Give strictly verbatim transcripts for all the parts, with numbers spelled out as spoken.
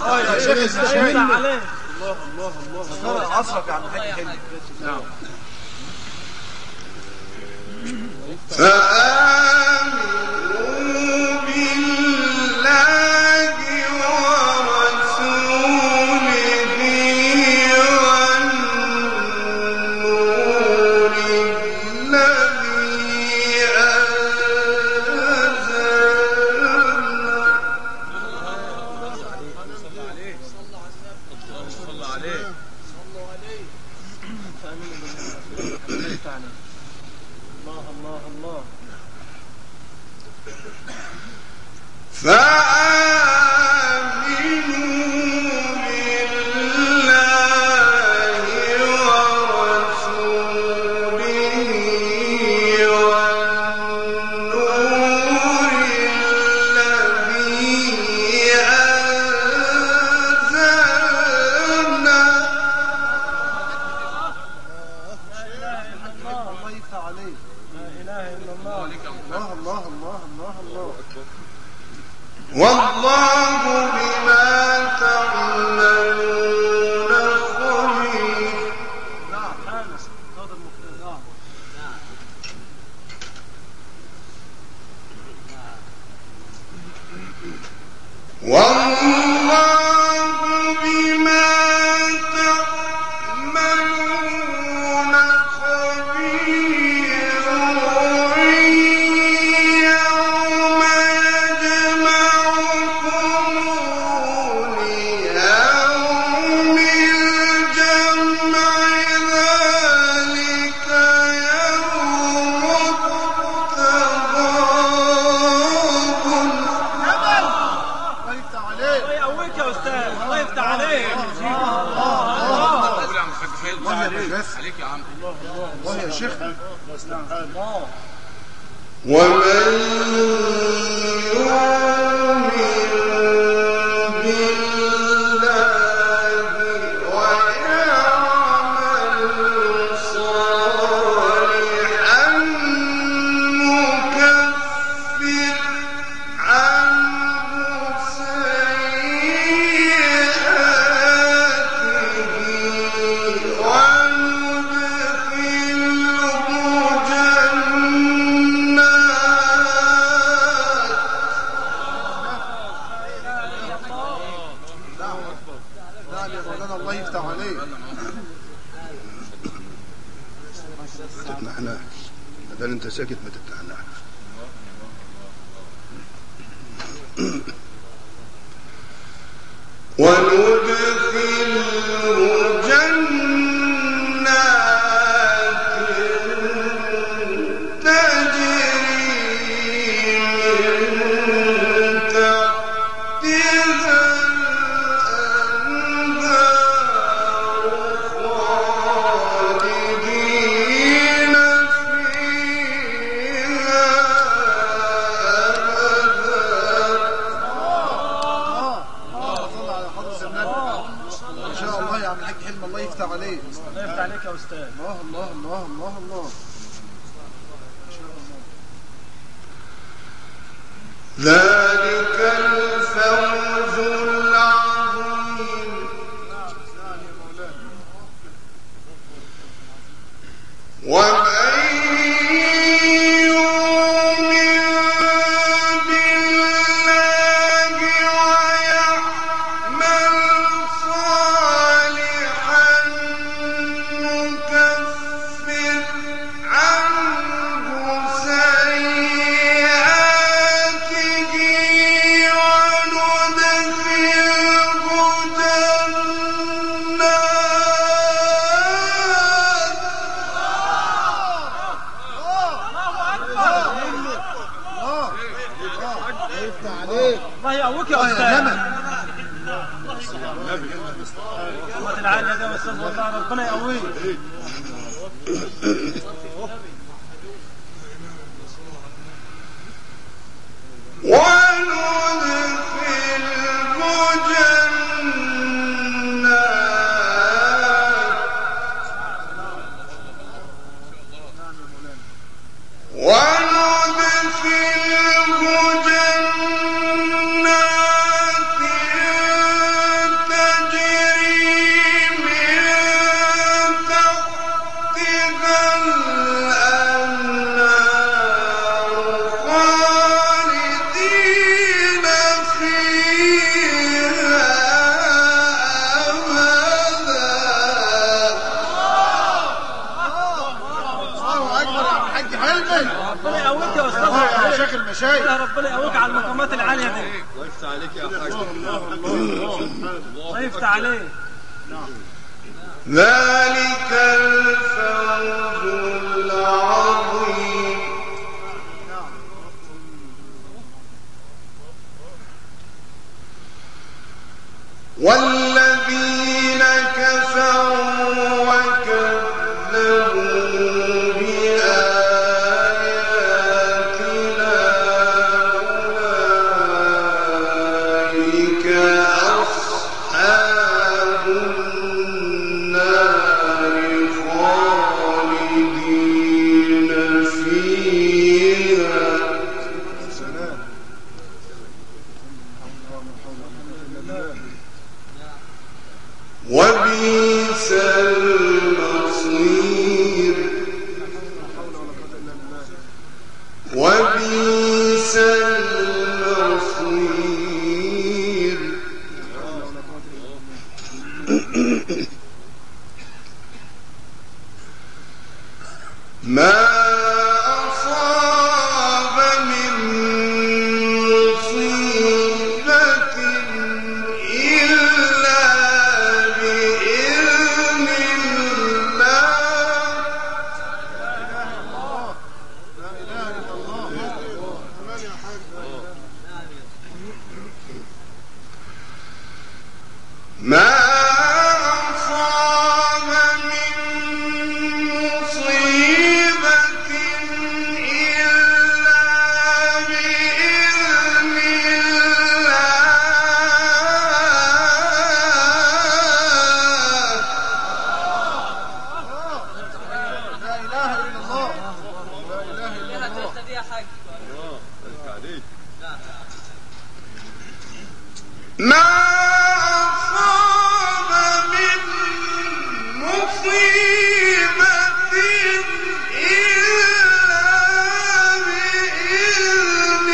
اه يا شيخ استشهد عليه. الله الله الله عصرك يا عم الحاج حلو. نعم. فآمنوا بالله ورسوله والنور الذي أنزلنا. صلى عليه صلى عليه الله الله الله. فآمنوا بالله ورسوله والنور الذي أنزلنا. الله يفتح عليك. لا إله إلا الله. الله الله الله الله الله. والله بما تعملون خبير. نعم حانس تفضل مختار. نعم والله بما تعملون خبير. يوم يجمعكم ليوم الجمع ذلك يوم التغابن. الله يفتح عليك. الله يقويك يا استاذ. الله يفتح عليك. الله يا بس عليك يا عم. الله يا شيخ. الله. ومن يؤمن بالله ويعمل صالحا نكفر عنه سيئاته وندخله نعم يا مولانا الله يفتح عليك. ما تتنحناش. ما دام انت ساكت ما تتنحناش. وندخله جنات تجري من تحتها الأنهار خالدين فيها أبدا. صلى على حضرة النبي. ما شاء الله يا عم الحاج حلم الله يفتح عليك. الله يفتح عليك يا استاذ. الله الله الله الله الله. ما شاء الله. ذلك الفوز العظيم. نعم يا مولانا. ومن يؤمن بالله ويعمل صالحا نكفر عنه سيئاته الله يقويك يا استاذ. الله العالية ده يا استاذ والله ربنا يقويك. وندخله جنات ربنا يقويك يا استاذ يا شيخ المشايخ. ربنا يقويك على المقامات العاليه دي. الله يفتح عليك يا حاج. الله يفتح عليك. ذلك الفوز العظيم. والذين كفروا وكذبوا بآياتنا أولئك أصحاب النار خالدين فيها. وبئس المصير. وبئس المصير. ما أصاب من مصيبة إلا بإذن الله. ما أصاب من مصيبة إلا بإذن الله. ما أصاب من مصيبة إلا بإذن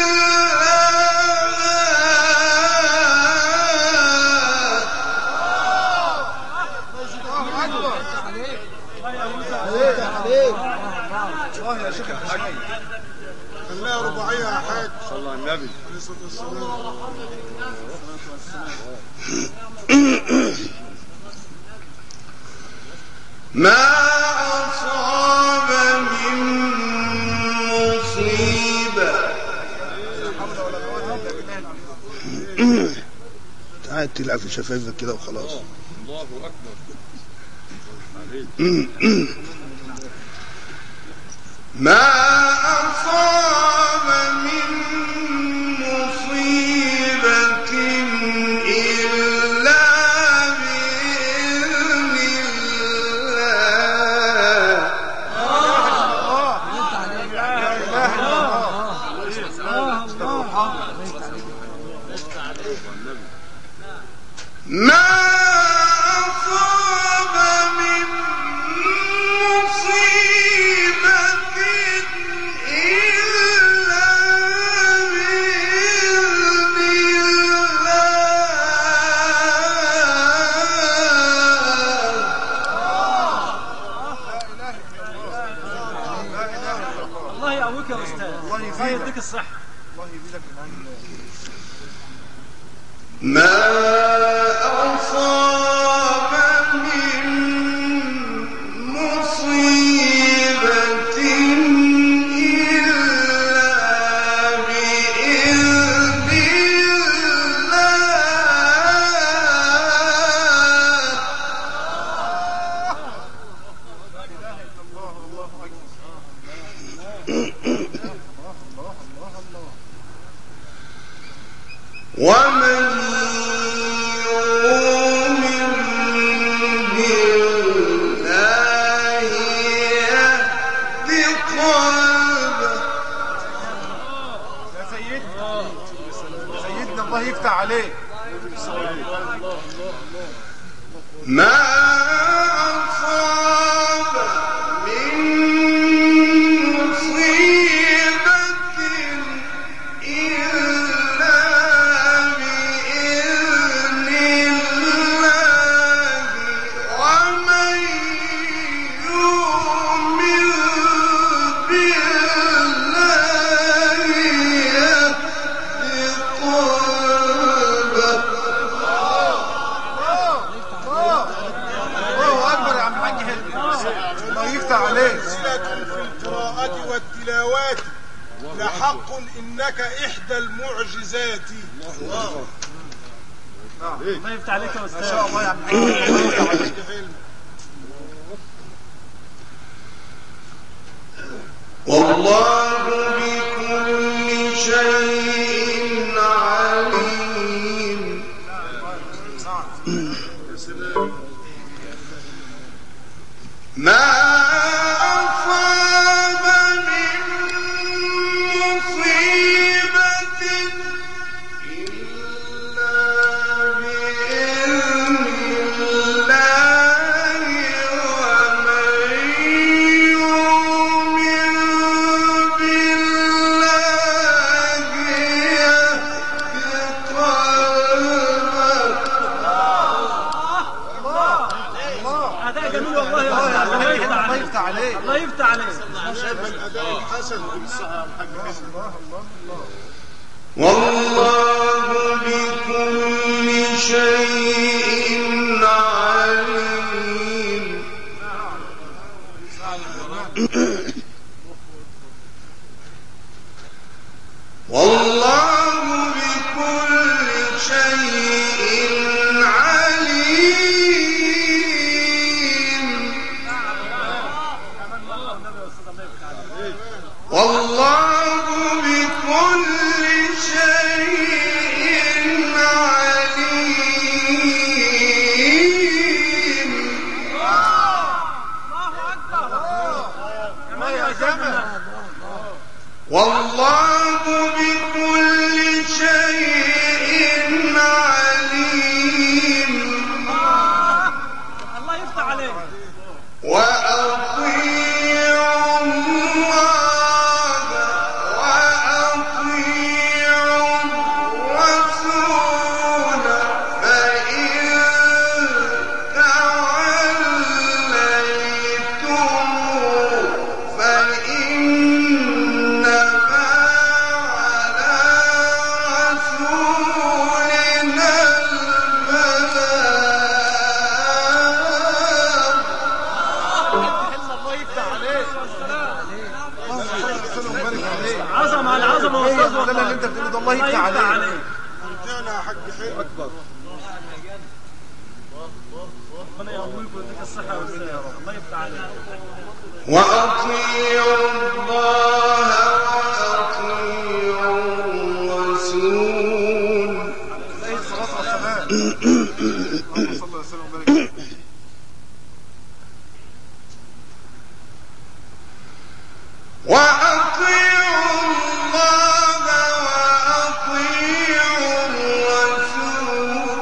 الله يا شيخ المشايخ. خليها رباعية يا حاج. صلى على النبي. عليه الصلاة والسلام. ما أصاب من مصيبة. قاعد تلعب في شفايفك كده وخلاص. الله أكبر. ما أصاب من مصيبة إلا بإذن الله. ما أصاب من مصيبة إلا بإذن الله. الله يقويك يا استاذ. الله الله يديك الصحه. الله يزيدك من عند ما أصاب من مصيبة إلا بإذن الله. ومن يؤمن بالله يهد قلبه. يا سيدنا سيدنا الله يفتح عليك. ما أصاب من مصيبة إلا بإذن الله. ومن يؤمن بالله التلاوات لحق إنك إحدى المعجزات. الله نعم. الله يفتح عليك يا أستاذ. ما شاء الله يا عم الله يفتح عليك يا فيلم. والله بكل شيء عليم. ما أصاب من مصيبة إلا بإذن الله ومن يؤمن بالله يهد قلبه. أداء جميل والله يا أستاذ. الله يفتح عليك. الله يفتح عليك. شايف الأداء الحسن والصحة الحاج حسن. الله الله الله. والله بكل شيء عليم. والله بكل شيء عليم. والله بكل شيء عليم. والله بكل شيء عليم. الله يفتح عليك. وأطيعوا الله وأطيعوا الرسول فإن توليتم فإنما على رسولنا البلاغ. عظمة على عظمة والله. ده اللي انت بتقوله ده الله يفتح عليك. ممتعنا يا حاج حلو اكبر. ربنا يقويك ويديك الصحة والسلامة. الله يفتح عليك. وأطيعوا الله وأطيعوا الرسول. عليه الصلاة والسلام. اللهم صل وسلم وبارك عليه. وأطيعوا الله وأطيعوا الرسول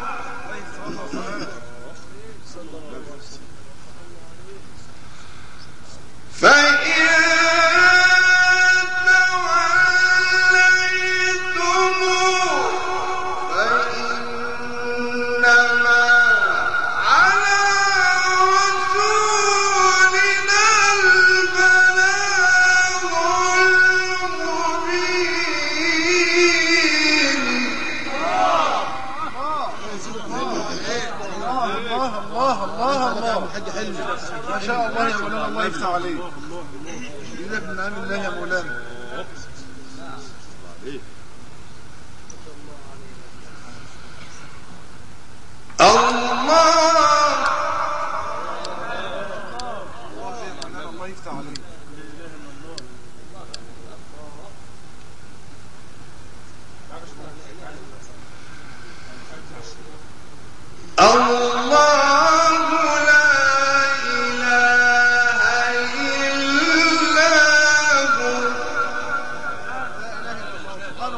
فإن توليتم فإنما على رسولنا البلاغ المبين. الله الله الله الله. الحاج حلمي ما شاء الله يا مولانا. الله يفتح عليك. يقول من نعم الله يا مولانا. الله الله يفتح عليك. الله لا إله إلا هو. سبحان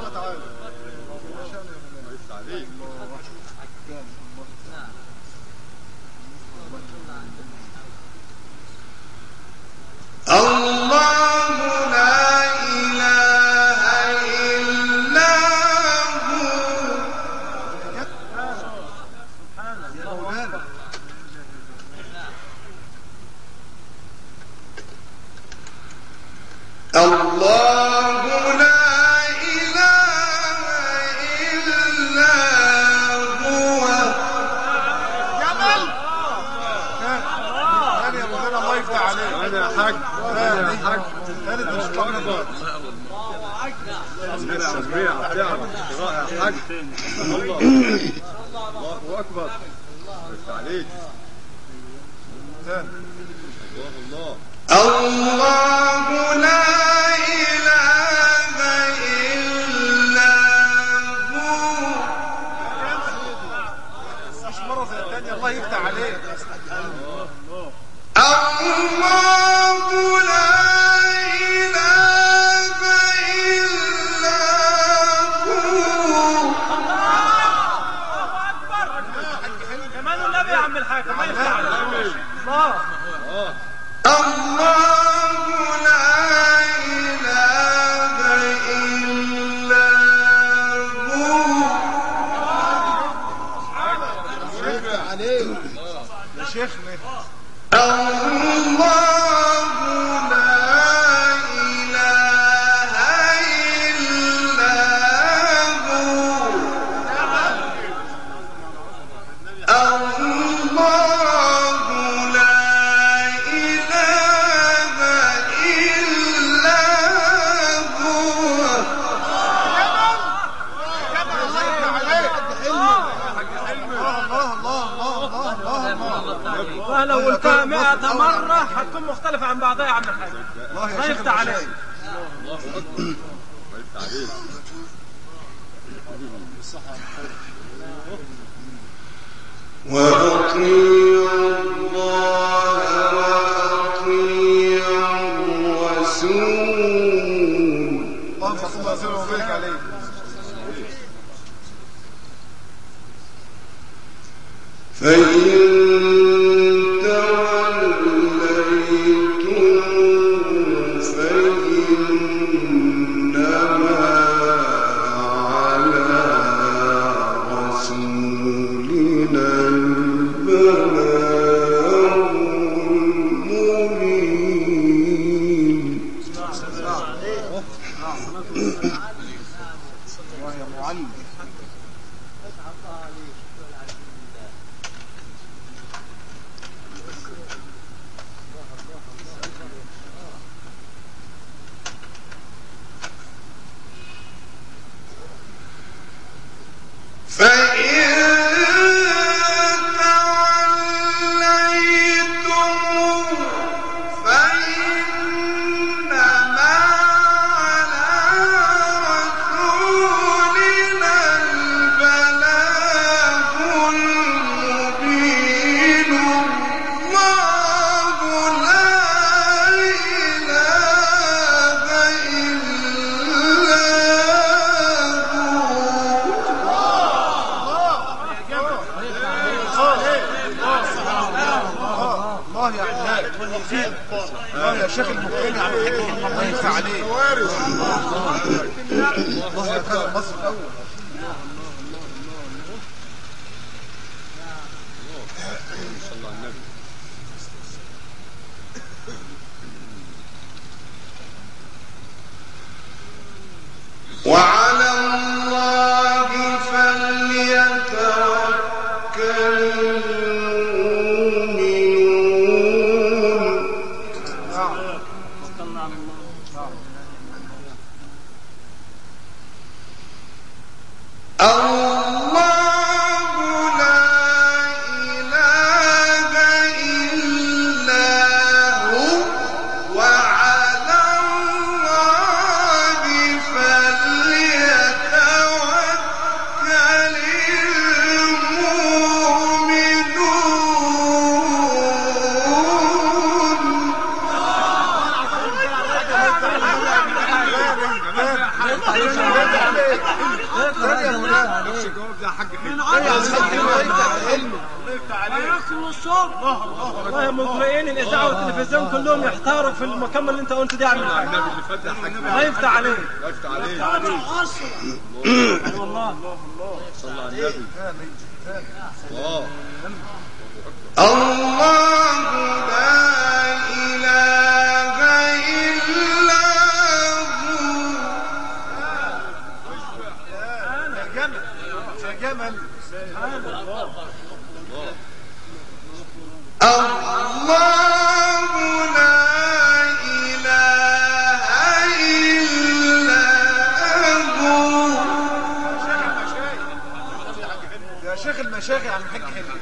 اكبر. تسميع رائع حاج. الله الله اكبر. عليك تاني. الله الله لا إله إلا هو. مش مرة زي الثانية. الله يفتح عليك. الله لا إله إلا هو. كمان النبي يا عم الحاج ما يفتح عليك. الله الله لا إله إلا هو. يا شيخنا الله لا إله إلا هو. الله لا إله إلا هو. ولو قلتها مئة مرة هتكون مختلفة عن بعضها يا عم الحاج. ما يفتح عليك. الله أكبر. ما يفتح عليك. وأطيعوا الله وأطيعوا الرسول. اللهم صل وسلم وبارك عليه. فإن توليتم فإنما على رسولنا البلاغ المبين. الله يا معلم. الله يا شيخ المقتنع على حكمة. الله يفتح عليك. الله يا خالد مصر الأول. وعلى الله فليتوكل المؤمنون. الله لا إله إلا هو. وعلى الله فليتوكل والله مذيعين الاذاعه والتلفزيون كلهم يحتاروا في المكمل اللي انت قلت دي. عن النبي اللي فتح ما يفتح عليه. ما يفتح عليه. والله صلى على النبي. الله لا إله إلا هو. يا جمل يا جمل. الله لا إله شيخ يا عم الحاج حلمي.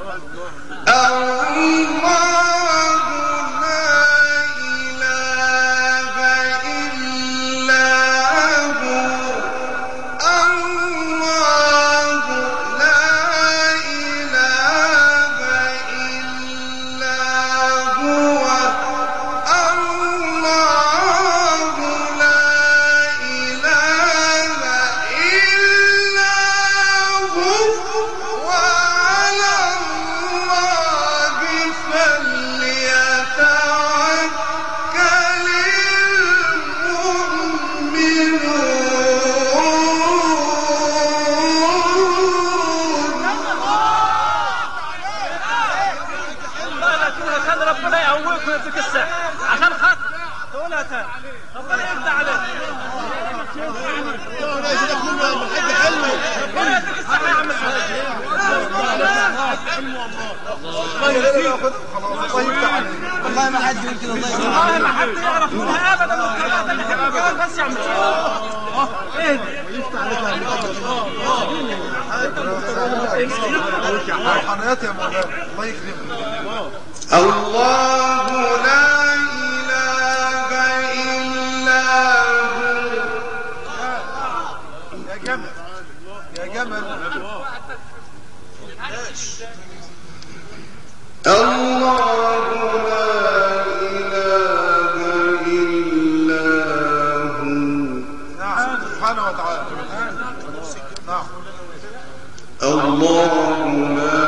عشان خاطر تقولها تاني ربنا يفتح عليك. ربنا يزيدك منه يا عم الحاج حلمي. ربنا يديك الصحة يا عم الحاج. الله يهديك. الله يفتح عليك. والله ما حد يقول كده. والله ما حد يعرف منها ابدا الكلمات اللي احنا بنقولها بس يا عم الحاج. اهدي يفتح عليك يا عم الحاج. روحانيات يا مولانا. الله يكرمك. الله لا إله إلا هو. يا جمل يا جمل. الله لا إله إلا هو. نعم سبحانه وتعالى. نعم الله لا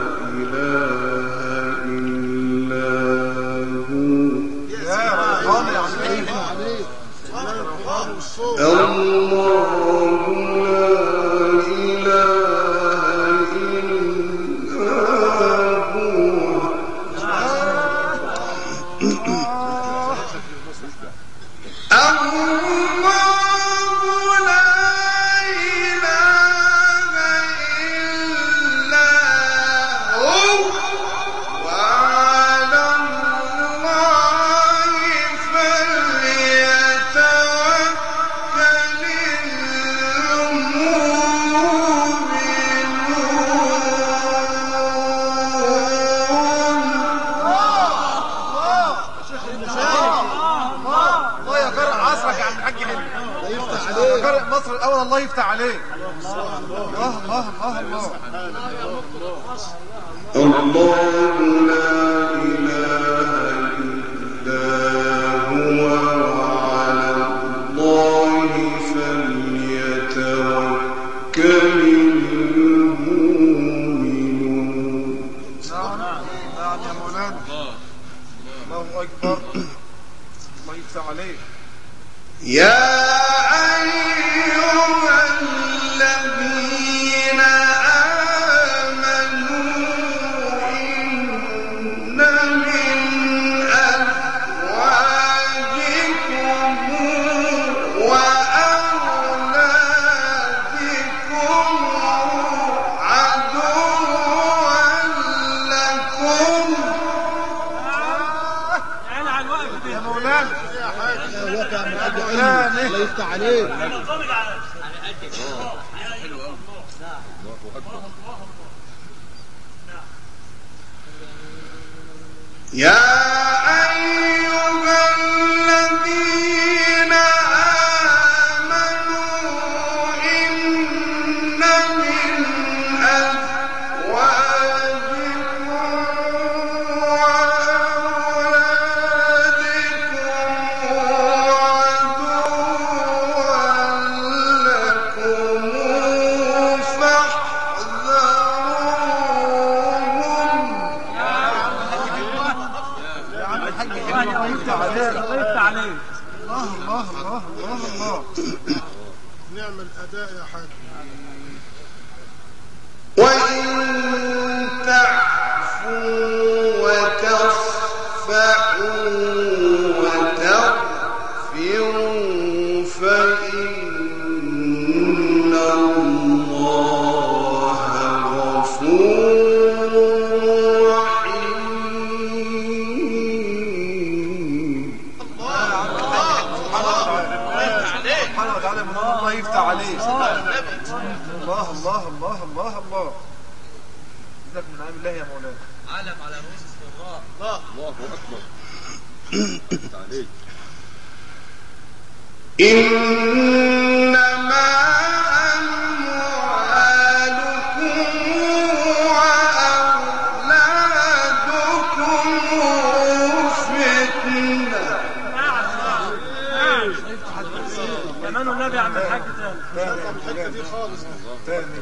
الله يفتح عليك. الله الله الله الله. الله لا إله إلا هو وعلى الله فليتوكل المؤمنون. نعم نعم يا مولانا. الله أكبر. الله يفتح عليك. يا أيها الذين آمنوا إن من أزواجكم وأولادكم عدوا لكم. يا مولانا الله يفتح عليك. يا أيها الذين آمنوا إن من أزواجكم الله الله الله الله الله. نعم الأداء يا حاج. وإن تعفوا وتصفحوا وتغفروا فإن الله غفور رحيم. سبحانه وتعالى. الله يفتح عليك. الله الله الله الله الله. لك من نعم الله يا مولانا. علم على رؤوس السراء. الله الله اكبر. تعالي. إنما أموالكم وأولادكم فتنة. كمان النبي عم الحاج تاني. الحته دي خالص تاني.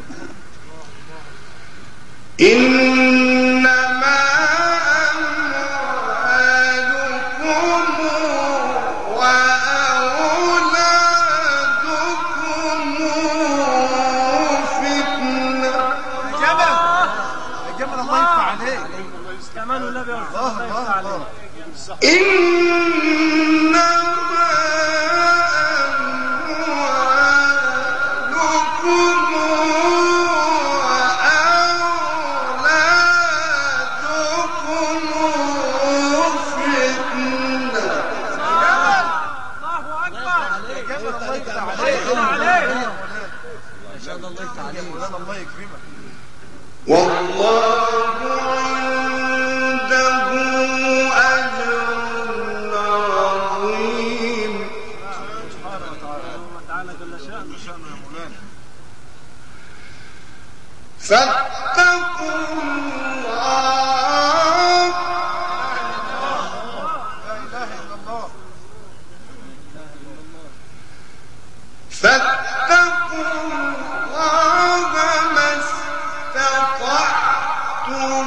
إنما أموالكم وأولادكم فتنة. جمل جمل الله يفتح عليك. كمان النبي الله الله يفتح عليك. الله. إنما والله عنده أجر عظيم. سبحانه وتعالى جل شأنه شأنه يا مولانا. فاتقوا الله. لا إله إلا الله. فاتقوا الله ما استطعتم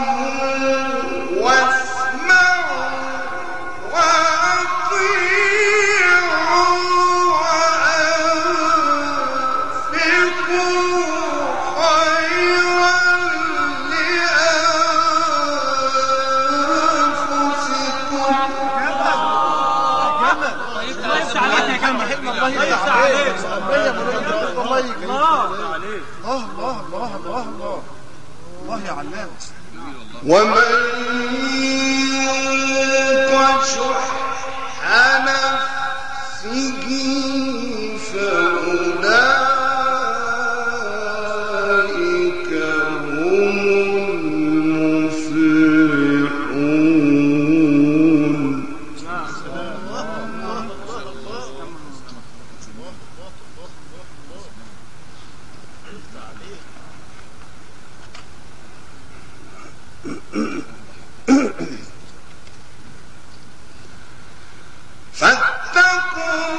واسمعوا وأطيعوا وأنفقوا خيرا لأنفسكم. الله يفتح عليك يا جمل. الله يفتح عليك. الله يكرمك. الله الله الله الله الله الله الله يا علام. ومن يوق شح نفسه فأولئك هم المفلحون. فاتقوا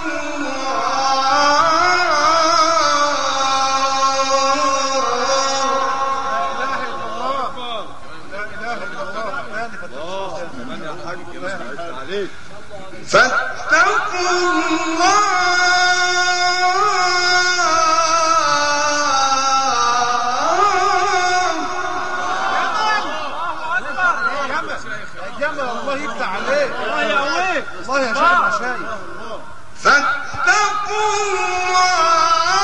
الله يفتح عليك. الله يقويك. الله يا شيخ المشايخ. فاتقوا الله.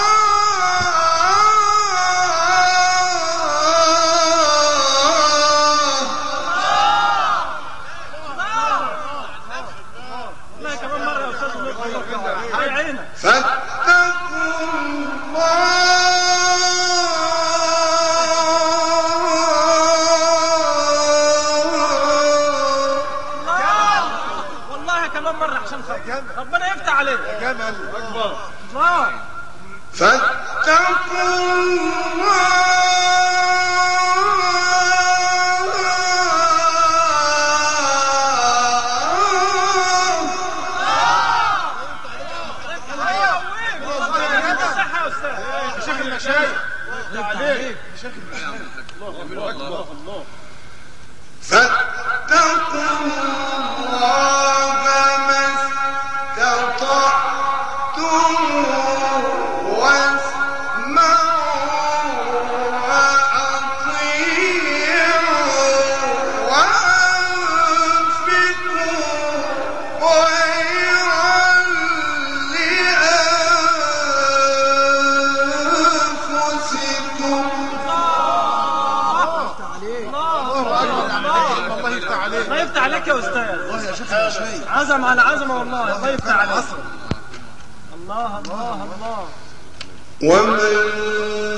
الله كمان مرة يا أستاذ هاي عينك. فاتقوا الله. ربنا يفتح عليك. جمل اكبر. الله. فاتقوا الله. شيخ المشايخ. عليك شيخ المشايخ. الله اكبر. الله. فاتقوا الله ما استطعتم واسمعوا وأطيعوا وأنفقوا خيرا لأنفسكم. الله يفتح عليك يا أستاذ. الله يا شيخ المشايخ. عزم على عزمة والله. الله يفتح عليك. الله الله الله. ومن